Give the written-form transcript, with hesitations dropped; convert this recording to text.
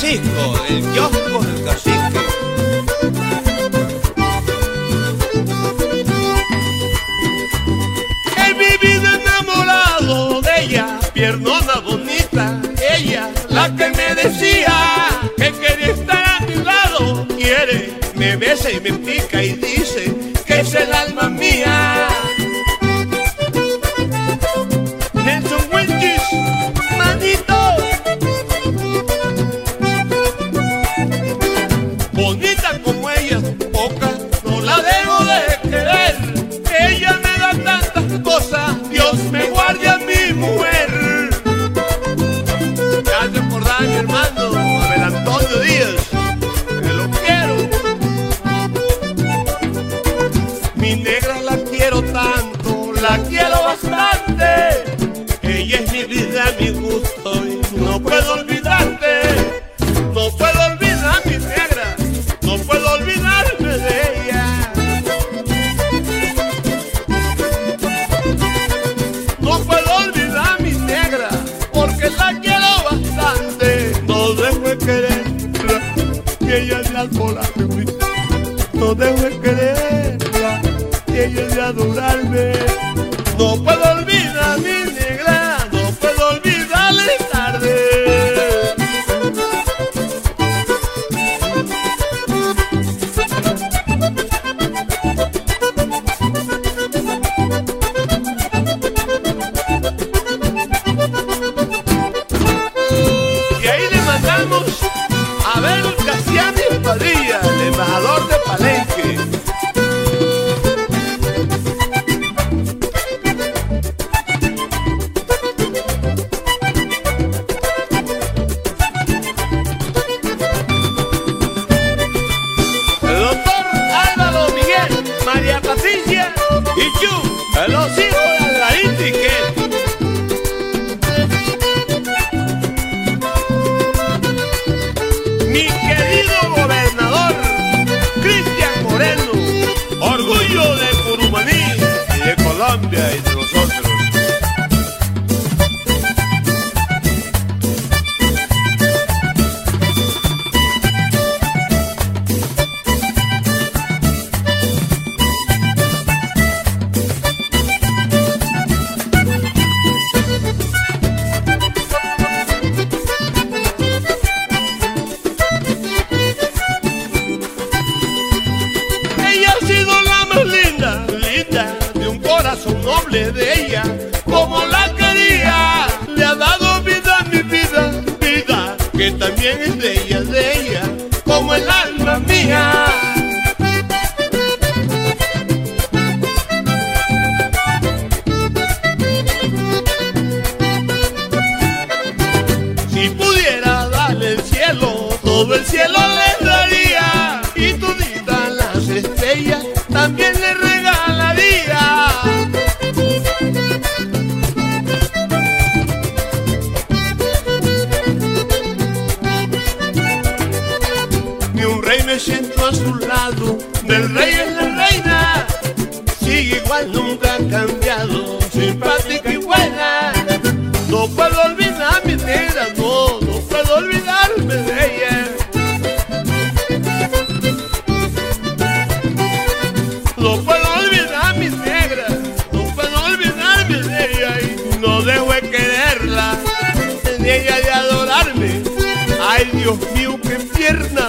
Francisco, el kiosco del cacique. He vivido enamorado de ella, piernona bonita, ella, la que me decía que quería estar a mi lado. Quiere, me besa y me pica y dice que es el alma mía. Nelson Wilkins, manito. Bonita como ella, poca, no la debo de querer. Ella me da tantas cosas, Dios me guarde a mi mujer. Ya te acordás, mi hermano, Abel Antonio Díaz, que lo quiero. Mi negra la quiero tanto, la quiero bastante. Ella es mi vida, mi gusto y no puedo olvidarte. No puedo olvidar mi negra, no puedo olvidarme de ella. No puedo olvidar mi negra, porque la quiero bastante. No dejo de quererla, que ella es de adorarme. No dejo de quererla, que ella es de adorarme. No puedo olvidar mi negra, no puedo olvidarle tarde. Y ahí le mandamos a ver Casiano Padilla, el embajador de Palenque. El doctor Álvaro Miguel, María Patricia y Chu, los hijos de la Indiquet. Mi querido gobernador Cristian Moreno, orgullo de Curumaní y de Colombia y de nosotros. Ella ha sido la más linda, linda, de un corazón noble de ella, como la quería. Le ha dado vida a mi vida, vida, que también es de ella, como el alma mía. Si pudiera darle el cielo, todo el cielo le daría, y toditas las estrellas también le regalaría. Ni un rey me siento a su lado, del rey es la reina, sigue igual, nunca ha cambiado, simpática y buena. No puedo olvidar mi negra, no, no puedo olvidarme de ella. No puedo olvidar mi negra, no puedo olvidarme de ella y no dejo de quererla, ni ella de adorarme. Ay, Dios mío, qué pierna